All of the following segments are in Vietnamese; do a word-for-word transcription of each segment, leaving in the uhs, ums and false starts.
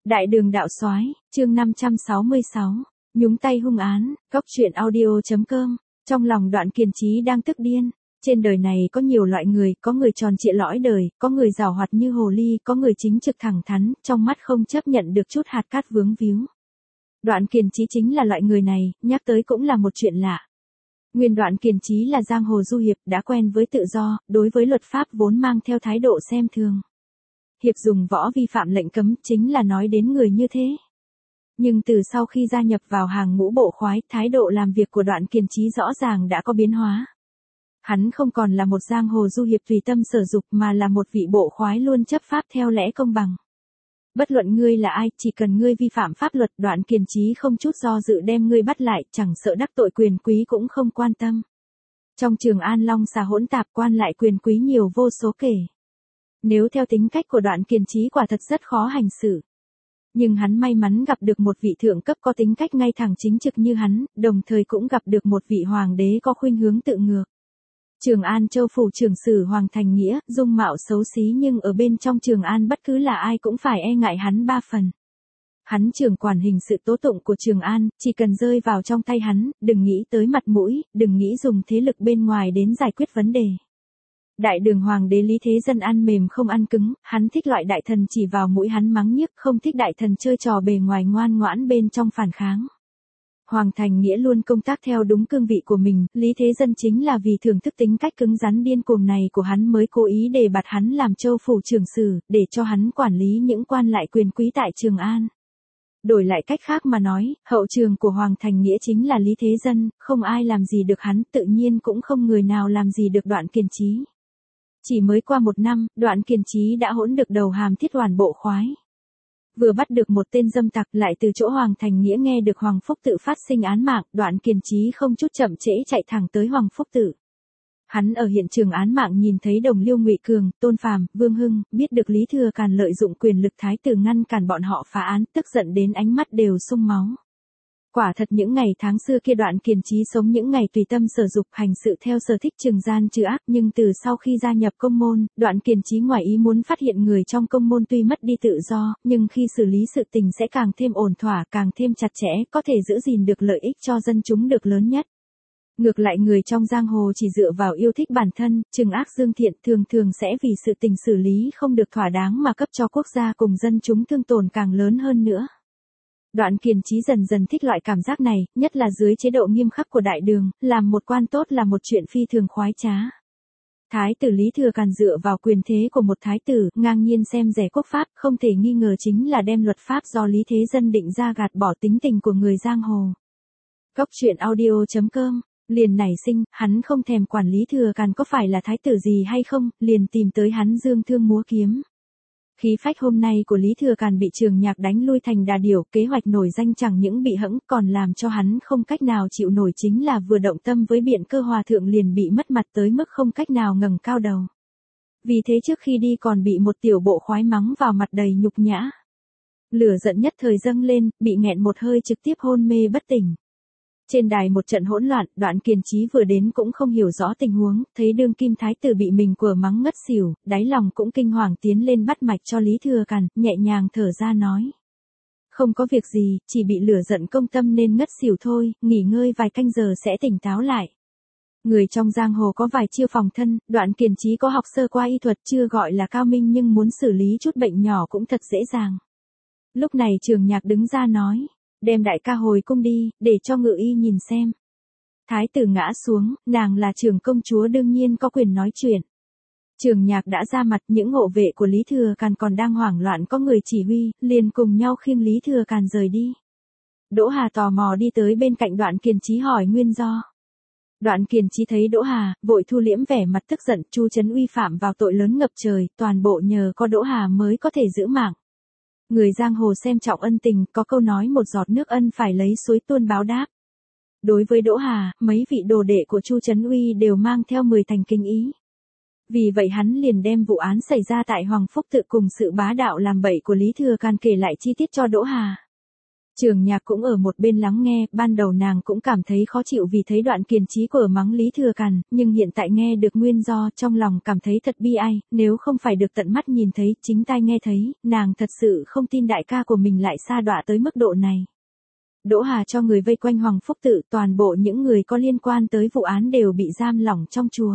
Đại đường đạo soái, chương năm trăm sáu mươi sáu, nhúng tay hung án, góc truyện audio.com, trong lòng Đoạn Kiền Chí đang tức điên. Trên đời này có nhiều loại người, có người tròn trịa lõi đời, có người giàu hoạt như hồ ly, có người chính trực thẳng thắn, trong mắt không chấp nhận được chút hạt cát vướng víu. Đoạn Kiền Chí chính là loại người này, nhắc tới cũng là một chuyện lạ. Nguyên Đoạn Kiền Chí là giang hồ du hiệp, đã quen với tự do, đối với luật pháp vốn mang theo thái độ xem thường. Hiệp dùng võ vi phạm lệnh cấm chính là nói đến người như thế. Nhưng từ sau khi gia nhập vào hàng ngũ bộ khoái, thái độ làm việc của Đoạn Kiền Chí rõ ràng đã có biến hóa. Hắn không còn là một giang hồ du hiệp tùy tâm sở dục mà là một vị bộ khoái luôn chấp pháp theo lẽ công bằng. Bất luận ngươi là ai, chỉ cần ngươi vi phạm pháp luật, Đoạn Kiền Chí không chút do dự đem ngươi bắt lại, chẳng sợ đắc tội quyền quý cũng không quan tâm. Trong Trường An long xà hỗn tạp, quan lại quyền quý nhiều vô số kể. Nếu theo tính cách của Đoạn Kiền Chí quả thật rất khó hành xử. Nhưng hắn may mắn gặp được một vị thượng cấp có tính cách ngay thẳng chính trực như hắn, đồng thời cũng gặp được một vị hoàng đế có khuynh hướng tự ngược. Trường An Châu phủ trưởng sử Hoàng Thành Nghĩa, dung mạo xấu xí nhưng ở bên trong Trường An bất cứ là ai cũng phải e ngại hắn ba phần. Hắn trưởng quản hình sự tố tụng của Trường An, chỉ cần rơi vào trong tay hắn, đừng nghĩ tới mặt mũi, đừng nghĩ dùng thế lực bên ngoài đến giải quyết vấn đề. Đại đường hoàng đế Lý Thế Dân ăn mềm không ăn cứng, hắn thích loại đại thần chỉ vào mũi hắn mắng nhiếc, không thích đại thần chơi trò bề ngoài ngoan ngoãn bên trong phản kháng. Hoàng Thành Nghĩa luôn công tác theo đúng cương vị của mình, Lý Thế Dân chính là vì thưởng thức tính cách cứng rắn điên cuồng này của hắn mới cố ý đề bạt hắn làm châu phủ trưởng sử, để cho hắn quản lý những quan lại quyền quý tại Trường An. Đổi lại cách khác mà nói, hậu trường của Hoàng Thành Nghĩa chính là Lý Thế Dân, không ai làm gì được hắn, tự nhiên cũng không người nào làm gì được Đoạn Kiền Chí. Chỉ mới qua một năm, Đoạn Kiền Chí đã hỗn được đầu hàm thiết hoàn bộ khoái. Vừa bắt được một tên dâm tặc, lại từ chỗ Hoàng Thành Nghĩa nghe được Hoàng Phúc Tự phát sinh án mạng, Đoạn Kiền Chí không chút chậm trễ chạy thẳng tới Hoàng Phúc Tự. Hắn ở hiện trường án mạng nhìn thấy đồng liêu Ngụy Cường, Tôn Phàm, Vương Hưng, biết được Lý Thừa Càn lợi dụng quyền lực thái tử ngăn cản bọn họ phá án, tức giận đến ánh mắt đều sung máu. Quả thật những ngày tháng xưa kia Đoạn Kiền Chí sống những ngày tùy tâm sở dục, hành sự theo sở thích, trừng gian trừ ác, nhưng từ sau khi gia nhập công môn, Đoạn Kiền Chí ngoài ý muốn phát hiện người trong công môn tuy mất đi tự do, nhưng khi xử lý sự tình sẽ càng thêm ổn thỏa, càng thêm chặt chẽ, có thể giữ gìn được lợi ích cho dân chúng được lớn nhất. Ngược lại người trong giang hồ chỉ dựa vào yêu thích bản thân, trừng ác dương thiện, thường thường sẽ vì sự tình xử lý không được thỏa đáng mà cấp cho quốc gia cùng dân chúng thương tổn càng lớn hơn nữa. Đoạn Kiền Chí dần dần thích loại cảm giác này, nhất là dưới chế độ nghiêm khắc của đại đường, làm một quan tốt là một chuyện phi thường khoái trá. Thái tử Lý Thừa Càn dựa vào quyền thế của một thái tử, ngang nhiên xem rẻ quốc pháp, không thể nghi ngờ chính là đem luật pháp do Lý Thế Dân định ra gạt bỏ tính tình của người giang hồ. Góc truyện audio.com, liền nảy sinh, hắn không thèm quản Lý Thừa Càn có phải là thái tử gì hay không, liền tìm tới hắn dương thương múa kiếm. Khí phách hôm nay của Lý Thừa Càn bị Trường Nhạc đánh lui thành đà điểu, kế hoạch nổi danh chẳng những bị hẫng, còn làm cho hắn không cách nào chịu nổi chính là vừa động tâm với Biện Cơ hòa thượng liền bị mất mặt tới mức không cách nào ngẩng cao đầu. Vì thế trước khi đi còn bị một tiểu bộ khoái mắng vào mặt đầy nhục nhã. Lửa giận nhất thời dâng lên, bị nghẹn một hơi trực tiếp hôn mê bất tỉnh. Trên đài một trận hỗn loạn, Đoạn Kiền Chí vừa đến cũng không hiểu rõ tình huống, thấy đương kim thái tử bị mình quở mắng ngất xỉu, đáy lòng cũng kinh hoàng tiến lên bắt mạch cho Lý Thừa Càn, nhẹ nhàng thở ra nói. Không có việc gì, chỉ bị lửa giận công tâm nên ngất xỉu thôi, nghỉ ngơi vài canh giờ sẽ tỉnh táo lại. Người trong giang hồ có vài chiêu phòng thân, Đoạn Kiền Chí có học sơ qua y thuật chưa gọi là cao minh nhưng muốn xử lý chút bệnh nhỏ cũng thật dễ dàng. Lúc này Trường Nhạc đứng ra nói. Đem đại ca hồi cung đi, để cho ngự y nhìn xem. Thái tử ngã xuống, nàng là trưởng công chúa đương nhiên có quyền nói chuyện. Trường Nhạc đã ra mặt, những hộ vệ của Lý Thừa Càn còn đang hoảng loạn có người chỉ huy, liền cùng nhau khiêng Lý Thừa Càn rời đi. Đỗ Hà tò mò đi tới bên cạnh Đoạn Kiền Chí hỏi nguyên do. Đoạn Kiền Chí thấy Đỗ Hà, vội thu liễm vẻ mặt tức giận, Chu Trấn Uy phạm vào tội lớn ngập trời, toàn bộ nhờ có Đỗ Hà mới có thể giữ mạng. Người giang hồ xem trọng ân tình, có câu nói một giọt nước ân phải lấy suối tuôn báo đáp. Đối với Đỗ Hà, mấy vị đồ đệ của Chu Trấn Uy đều mang theo mười thành kinh ý. Vì vậy hắn liền đem vụ án xảy ra tại Hoàng Phúc Tự cùng sự bá đạo làm bậy của Lý Thừa Càn kể lại chi tiết cho Đỗ Hà. Trường Nhạc cũng ở một bên lắng nghe, ban đầu nàng cũng cảm thấy khó chịu vì thấy Đoạn Kiền Chí của mắng Lý Thừa Càn, nhưng hiện tại nghe được nguyên do, trong lòng cảm thấy thật bi ai, nếu không phải được tận mắt nhìn thấy, chính tai nghe thấy, nàng thật sự không tin đại ca của mình lại sa đọa tới mức độ này. Đỗ Hà cho người vây quanh Hoàng Phúc Tự, toàn bộ những người có liên quan tới vụ án đều bị giam lỏng trong chùa.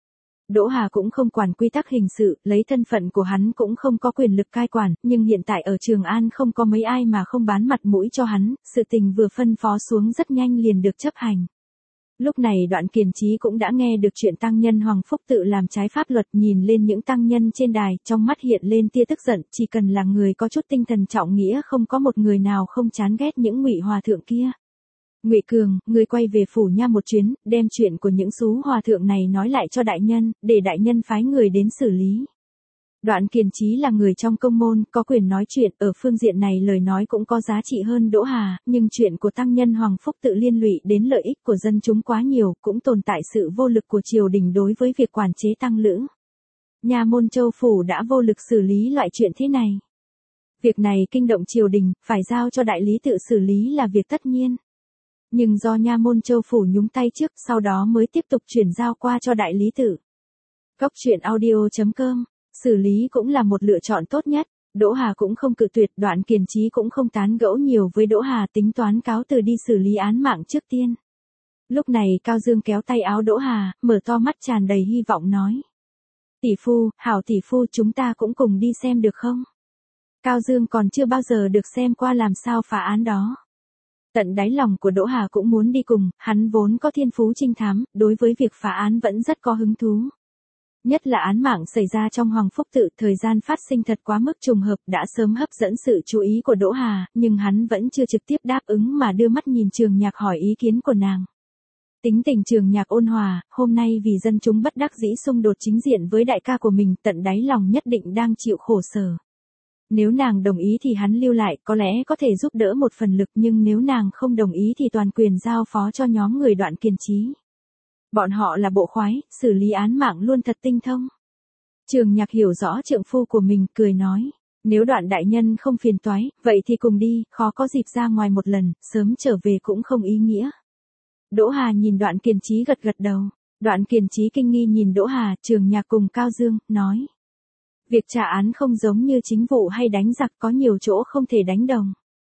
Đỗ Hà cũng không quản quy tắc hình sự, lấy thân phận của hắn cũng không có quyền lực cai quản, nhưng hiện tại ở Trường An không có mấy ai mà không bán mặt mũi cho hắn, sự tình vừa phân phó xuống rất nhanh liền được chấp hành. Lúc này Đoạn Kiền Chí cũng đã nghe được chuyện tăng nhân Hoàng Phúc Tự làm trái pháp luật, nhìn lên những tăng nhân trên đài, trong mắt hiện lên tia tức giận, chỉ cần là người có chút tinh thần trọng nghĩa không có một người nào không chán ghét những Ngụy hòa thượng kia. Ngụy Cường, người quay về phủ nha một chuyến, đem chuyện của những sú hòa thượng này nói lại cho đại nhân, để đại nhân phái người đến xử lý. Đoạn Kiền Chí là người trong công môn, có quyền nói chuyện, ở phương diện này lời nói cũng có giá trị hơn Đỗ Hà, nhưng chuyện của tăng nhân Hoàng Phúc Tự liên lụy đến lợi ích của dân chúng quá nhiều, cũng tồn tại sự vô lực của triều đình đối với việc quản chế tăng lữ. Nha môn Châu phủ đã vô lực xử lý loại chuyện thế này. Việc này kinh động triều đình, phải giao cho đại lý tự xử lý là việc tất nhiên. Nhưng do nha môn Châu phủ nhúng tay trước, sau đó mới tiếp tục chuyển giao qua cho đại lý tự. Góc truyện audio chấm com, xử lý cũng là một lựa chọn tốt nhất. Đỗ Hà cũng không cự tuyệt, Đoạn Kiền Chí cũng không tán gẫu nhiều với Đỗ Hà, tính toán cáo từ đi xử lý án mạng trước tiên. Lúc này Cao Dương kéo tay áo Đỗ Hà, mở to mắt tràn đầy hy vọng nói: "Tỷ phu, hảo tỷ phu, chúng ta cũng cùng đi xem được không?" Cao Dương còn chưa bao giờ được xem qua làm sao phá án đó. Tận đáy lòng của Đỗ Hà cũng muốn đi cùng, hắn vốn có thiên phú trinh thám, đối với việc phá án vẫn rất có hứng thú. Nhất là án mạng xảy ra trong Hoàng Phúc Tự, thời gian phát sinh thật quá mức trùng hợp, đã sớm hấp dẫn sự chú ý của Đỗ Hà, nhưng hắn vẫn chưa trực tiếp đáp ứng mà đưa mắt nhìn Trường Nhạc hỏi ý kiến của nàng. Tính tình Trường Nhạc ôn hòa, hôm nay vì dân chúng bất đắc dĩ xung đột chính diện với đại ca của mình, tận đáy lòng nhất định đang chịu khổ sở. Nếu nàng đồng ý thì hắn lưu lại, có lẽ có thể giúp đỡ một phần lực, nhưng nếu nàng không đồng ý thì toàn quyền giao phó cho nhóm người Đoạn Kiền Chí. Bọn họ là bộ khoái, xử lý án mạng luôn thật tinh thông. Trường Nhạc hiểu rõ trượng phu của mình, cười nói: "Nếu Đoạn đại nhân không phiền toái, vậy thì cùng đi, khó có dịp ra ngoài một lần, sớm trở về cũng không ý nghĩa." Đỗ Hà nhìn Đoạn Kiền Chí gật gật đầu. Đoạn Kiền Chí kinh nghi nhìn Đỗ Hà, Trường Nhạc cùng Cao Dương, nói: "Việc trả án không giống như chính vụ hay đánh giặc, có nhiều chỗ không thể đánh đồng."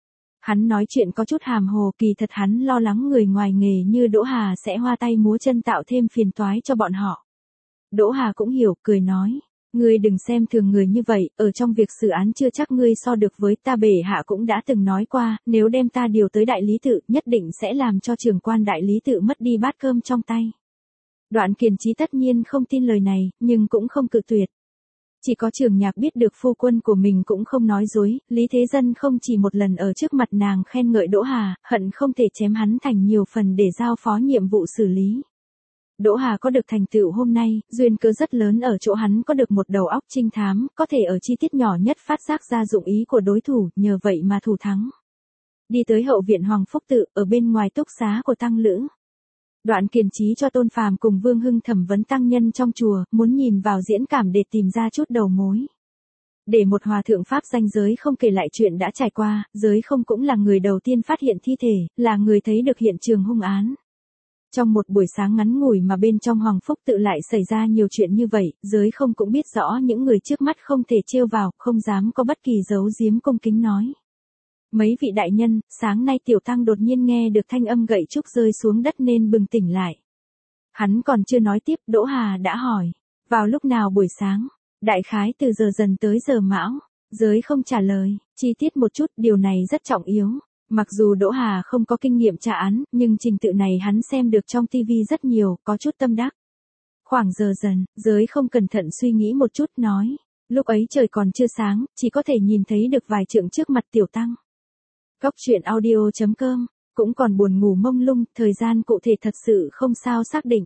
Hắn nói chuyện có chút hàm hồ, kỳ thật hắn lo lắng người ngoài nghề như Đỗ Hà sẽ hoa tay múa chân tạo thêm phiền toái cho bọn họ. Đỗ Hà cũng hiểu, cười nói: "Ngươi đừng xem thường người như vậy, ở trong việc xử án chưa chắc ngươi so được với ta, bệ hạ cũng đã từng nói qua, nếu đem ta điều tới đại lý tự, nhất định sẽ làm cho trưởng quan đại lý tự mất đi bát cơm trong tay." Đoạn Kiền Chí tất nhiên không tin lời này, nhưng cũng không cự tuyệt. Chỉ có Trường Nhạc biết được phu quân của mình cũng không nói dối, Lý Thế Dân không chỉ một lần ở trước mặt nàng khen ngợi Đỗ Hà, hận không thể chém hắn thành nhiều phần để giao phó nhiệm vụ xử lý. Đỗ Hà có được thành tựu hôm nay, duyên cớ rất lớn ở chỗ hắn có được một đầu óc trinh thám, có thể ở chi tiết nhỏ nhất phát giác ra dụng ý của đối thủ, nhờ vậy mà thủ thắng. Đi tới hậu viện Hoàng Phúc Tự, ở bên ngoài túc xá của tăng lữ. Đoạn Kiền Chí cho Tôn Phàm cùng Vương Hưng thẩm vấn tăng nhân trong chùa, muốn nhìn vào diễn cảm để tìm ra chút đầu mối. Để một hòa thượng pháp danh Giới Không kể lại chuyện đã trải qua, Giới Không cũng là người đầu tiên phát hiện thi thể, là người thấy được hiện trường hung án. Trong một buổi sáng ngắn ngủi mà bên trong Hoàng Phúc Tự lại xảy ra nhiều chuyện như vậy, Giới Không cũng biết rõ những người trước mắt không thể trêu vào, không dám có bất kỳ giấu giếm, cung kính nói: "Mấy vị đại nhân, sáng nay tiểu tăng đột nhiên nghe được thanh âm gậy trúc rơi xuống đất nên bừng tỉnh lại." Hắn còn chưa nói tiếp, Đỗ Hà đã hỏi: "Vào lúc nào buổi sáng?" "Đại khái từ giờ dần tới giờ mão." Giới Không trả lời: "Chi tiết một chút, điều này rất trọng yếu." Mặc dù Đỗ Hà không có kinh nghiệm trả án, nhưng trình tự này hắn xem được trong tivi rất nhiều, có chút tâm đắc. Khoảng giờ dần, Giới Không cẩn thận suy nghĩ một chút, nói: "Lúc ấy trời còn chưa sáng, chỉ có thể nhìn thấy được vài trượng trước mặt tiểu tăng." Góc truyện audio chấm com, cũng còn buồn ngủ mông lung, thời gian cụ thể thật sự không sao xác định.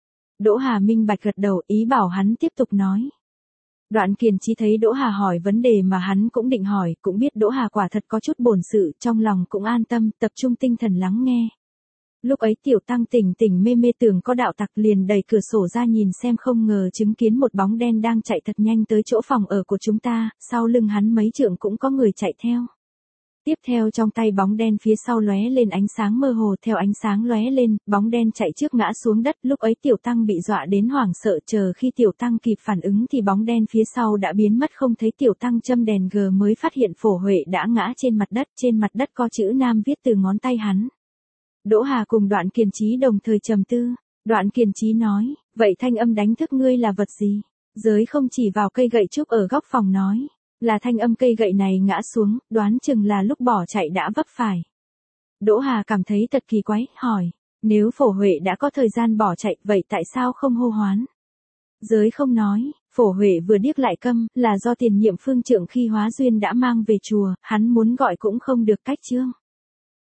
Đỗ Hà minh bạch gật đầu, ý bảo hắn tiếp tục nói. Đoạn Kiền Chí thấy Đỗ Hà hỏi vấn đề mà hắn cũng định hỏi, cũng biết Đỗ Hà quả thật có chút bổn sự, trong lòng cũng an tâm, tập trung tinh thần lắng nghe. Lúc ấy tiểu tăng tỉnh tỉnh mê mê tưởng có đạo tặc, liền đẩy cửa sổ ra nhìn xem, không ngờ chứng kiến một bóng đen đang chạy thật nhanh tới chỗ phòng ở của chúng ta, sau lưng hắn mấy trượng cũng có người chạy theo. Tiếp theo trong tay bóng đen phía sau lóe lên ánh sáng mơ hồ, theo ánh sáng lóe lên, bóng đen chạy trước ngã xuống đất, lúc ấy Tiểu Tăng bị dọa đến hoảng sợ, chờ khi Tiểu Tăng kịp phản ứng thì bóng đen phía sau đã biến mất không thấy. Tiểu Tăng châm đèn gờ mới phát hiện Phổ Huệ đã ngã trên mặt đất, trên mặt đất có chữ Nam viết từ ngón tay hắn. Đỗ Hà cùng Đoạn Kiền Chí đồng thời trầm tư, Đoạn Kiền Chí nói, vậy thanh âm đánh thức ngươi là vật gì? Giới không chỉ vào cây gậy trúc ở góc phòng nói. Là thanh âm cây gậy này ngã xuống, đoán chừng là lúc bỏ chạy đã vấp phải. Đỗ Hà cảm thấy thật kỳ quái, hỏi, nếu Phổ Huệ đã có thời gian bỏ chạy, vậy tại sao không hô hoán? Giới không nói, Phổ Huệ vừa điếc lại câm, là do tiền nhiệm phương trượng khi hóa duyên đã mang về chùa, hắn muốn gọi cũng không được cách chương.